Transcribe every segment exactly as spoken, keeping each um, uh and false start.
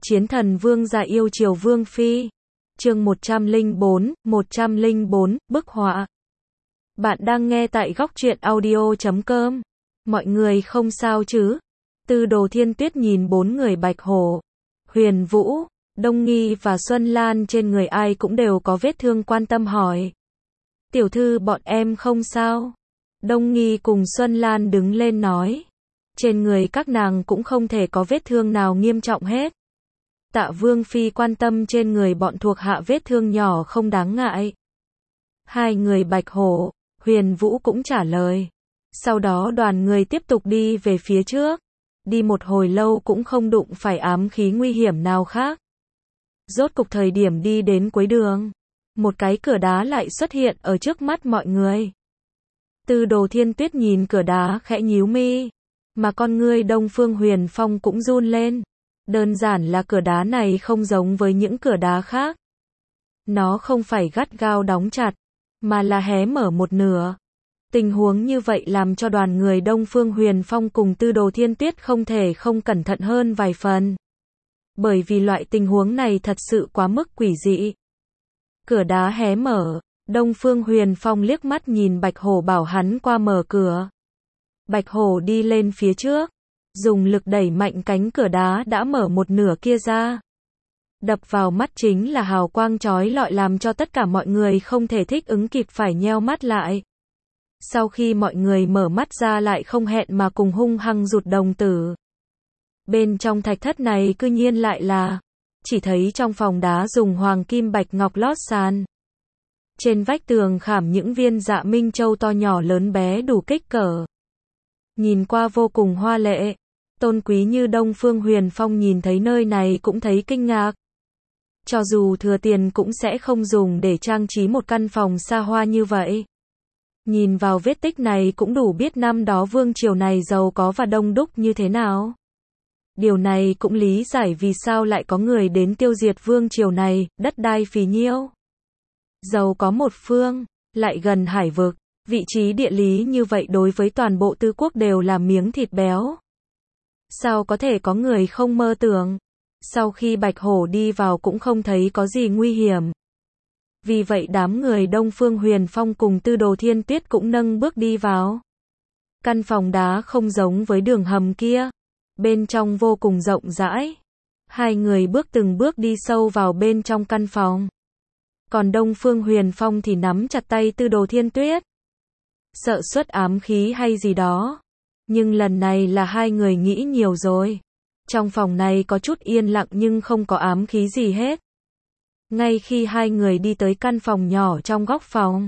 Chiến thần vương gia yêu chiều vương phi. Chương một trăm lẻ bốn, một trăm lẻ bốn, bức họa. Bạn đang nghe tại góc truyện audio chấm com. Mọi người không sao chứ? Tư Đồ Thiên Tuyết nhìn bốn người Bạch Hổ, Huyền Vũ, Đông Nghi và Xuân Lan trên người ai cũng đều có vết thương, quan tâm hỏi. Tiểu thư, bọn em không sao. Đông Nghi cùng Xuân Lan đứng lên nói. Trên người các nàng cũng không thể có vết thương nào nghiêm trọng hết. Tạ Vương Phi quan tâm trên người bọn thuộc hạ vết thương nhỏ không đáng ngại. Hai người Bạch Hổ, Huyền Vũ cũng trả lời. Sau đó đoàn người tiếp tục đi về phía trước. Đi một hồi lâu cũng không đụng phải ám khí nguy hiểm nào khác. Rốt cục thời điểm đi đến cuối đường, một cái cửa đá lại xuất hiện ở trước mắt mọi người. Tư Đồ Thiên Tuyết nhìn cửa đá khẽ nhíu mi, mà con ngươi Đông Phương Huyền Phong cũng run lên. Đơn giản là cửa đá này không giống với những cửa đá khác. Nó không phải gắt gao đóng chặt, mà là hé mở một nửa. Tình huống như vậy làm cho đoàn người Đông Phương Huyền Phong cùng Tư Đồ Thiên Tuyết không thể không cẩn thận hơn vài phần. Bởi vì loại tình huống này thật sự quá mức quỷ dị. Cửa đá hé mở, Đông Phương Huyền Phong liếc mắt nhìn Bạch Hổ bảo hắn qua mở cửa. Bạch Hổ đi lên phía trước, dùng lực đẩy mạnh cánh cửa đá đã mở một nửa kia ra. Đập vào mắt chính là hào quang chói lọi làm cho tất cả mọi người không thể thích ứng kịp phải nheo mắt lại. Sau khi mọi người mở mắt ra lại không hẹn mà cùng hung hăng rụt đồng tử. Bên trong thạch thất này cư nhiên lại là, chỉ thấy trong phòng đá dùng hoàng kim bạch ngọc lót sàn. Trên vách tường khảm những viên dạ minh châu to nhỏ lớn bé đủ kích cỡ. Nhìn qua vô cùng hoa lệ, tôn quý như Đông Phương Huyền Phong nhìn thấy nơi này cũng thấy kinh ngạc. Cho dù thừa tiền cũng sẽ không dùng để trang trí một căn phòng xa hoa như vậy. Nhìn vào vết tích này cũng đủ biết năm đó vương triều này giàu có và đông đúc như thế nào. Điều này cũng lý giải vì sao lại có người đến tiêu diệt vương triều này, đất đai phì nhiêu. Giàu có một phương, lại gần hải vực, vị trí địa lý như vậy đối với toàn bộ tứ quốc đều là miếng thịt béo. Sao có thể có người không mơ tưởng? Sau khi Bạch Hổ đi vào cũng không thấy có gì nguy hiểm. Vì vậy đám người Đông Phương Huyền Phong cùng Tư Đồ Thiên Tuyết cũng nâng bước đi vào. Căn phòng đá không giống với đường hầm kia. Bên trong vô cùng rộng rãi. Hai người bước từng bước đi sâu vào bên trong căn phòng. Còn Đông Phương Huyền Phong thì nắm chặt tay Tư Đồ Thiên Tuyết. Sợ xuất ám khí hay gì đó. Nhưng lần này là hai người nghĩ nhiều rồi. Trong phòng này có chút yên lặng nhưng không có ám khí gì hết. Ngay khi hai người đi tới căn phòng nhỏ trong góc phòng,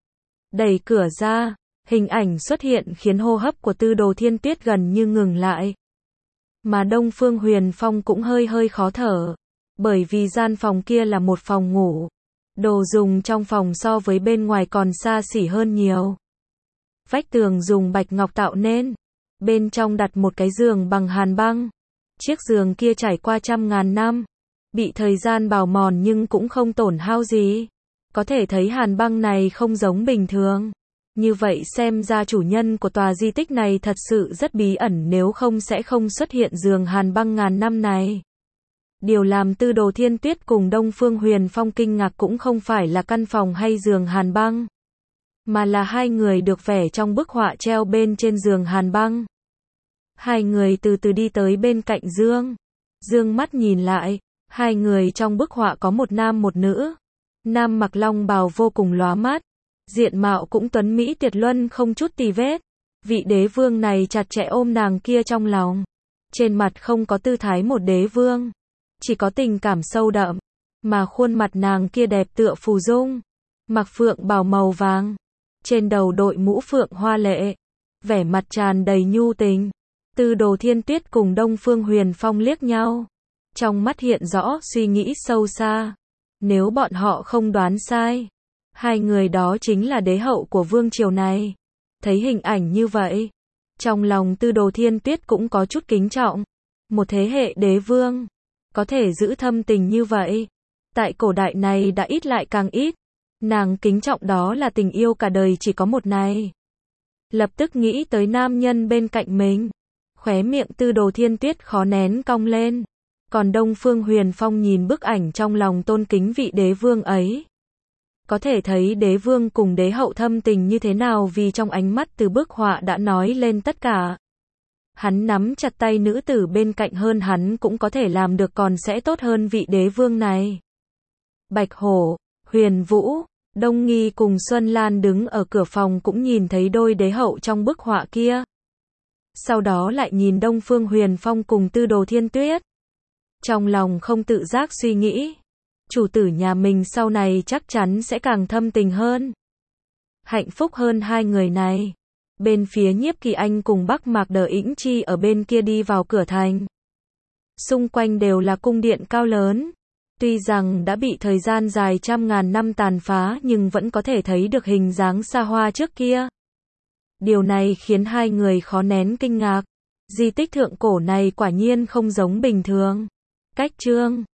đẩy cửa ra, hình ảnh xuất hiện khiến hô hấp của Tư Đồ Thiên Tuyết gần như ngừng lại. Mà Đông Phương Huyền Phong cũng hơi hơi khó thở, bởi vì gian phòng kia là một phòng ngủ. Đồ dùng trong phòng so với bên ngoài còn xa xỉ hơn nhiều. Vách tường dùng bạch ngọc tạo nên, bên trong đặt một cái giường bằng hàn băng. Chiếc giường kia trải qua trăm ngàn năm, bị thời gian bào mòn nhưng cũng không tổn hao gì. Có thể thấy hàn băng này không giống bình thường. Như vậy xem ra chủ nhân của tòa di tích này thật sự rất bí ẩn, nếu không sẽ không xuất hiện giường hàn băng ngàn năm này. Điều làm Tư Đồ Thiên Tuyết cùng Đông Phương Huyền Phong kinh ngạc cũng không phải là căn phòng hay giường hàn băng, mà là hai người được vẽ trong bức họa treo bên trên giường hàn băng. Hai người từ từ đi tới bên cạnh giường. Dương mắt nhìn lại, hai người trong bức họa có một nam một nữ. Nam mặc long bào vô cùng lóa mắt, diện mạo cũng tuấn mỹ tuyệt luân không chút tì vết. Vị đế vương này chặt chẽ ôm nàng kia trong lòng. Trên mặt không có tư thái một đế vương, chỉ có tình cảm sâu đậm. Mà khuôn mặt nàng kia đẹp tựa phù dung, mặc phượng bào màu vàng, trên đầu đội mũ phượng hoa lệ, vẻ mặt tràn đầy nhu tình. Tư Đồ Thiên Tuyết cùng Đông Phương Huyền Phong liếc nhau, trong mắt hiện rõ suy nghĩ sâu xa. Nếu bọn họ không đoán sai, hai người đó chính là đế hậu của vương triều này. Thấy hình ảnh như vậy, trong lòng Tư Đồ Thiên Tuyết cũng có chút kính trọng. Một thế hệ đế vương, có thể giữ thâm tình như vậy, tại cổ đại này đã ít lại càng ít. Nàng kính trọng đó là tình yêu cả đời chỉ có một này. Lập tức nghĩ tới nam nhân bên cạnh mình. Khóe miệng Tư Đồ Thiên Tuyết khó nén cong lên. Còn Đông Phương Huyền Phong nhìn bức ảnh trong lòng tôn kính vị đế vương ấy. Có thể thấy đế vương cùng đế hậu thâm tình như thế nào vì trong ánh mắt từ bức họa đã nói lên tất cả. Hắn nắm chặt tay nữ tử bên cạnh hơn hắn cũng có thể làm được còn sẽ tốt hơn vị đế vương này. Bạch Hổ, Huyền Vũ, Đông Nghi cùng Xuân Lan đứng ở cửa phòng cũng nhìn thấy đôi đế hậu trong bức họa kia. Sau đó lại nhìn Đông Phương Huyền Phong cùng Tư Đồ Thiên Tuyết. Trong lòng không tự giác suy nghĩ. Chủ tử nhà mình sau này chắc chắn sẽ càng thâm tình hơn. Hạnh phúc hơn hai người này. Bên phía Nhiếp Kỳ Anh cùng Bắc Mạc Đờ Ĩnh Chi ở bên kia đi vào cửa thành. Xung quanh đều là cung điện cao lớn. Tuy rằng đã bị thời gian dài trăm ngàn năm tàn phá nhưng vẫn có thể thấy được hình dáng xa hoa trước kia. Điều này khiến hai người khó nén kinh ngạc. Di tích thượng cổ này quả nhiên không giống bình thường. Cách chương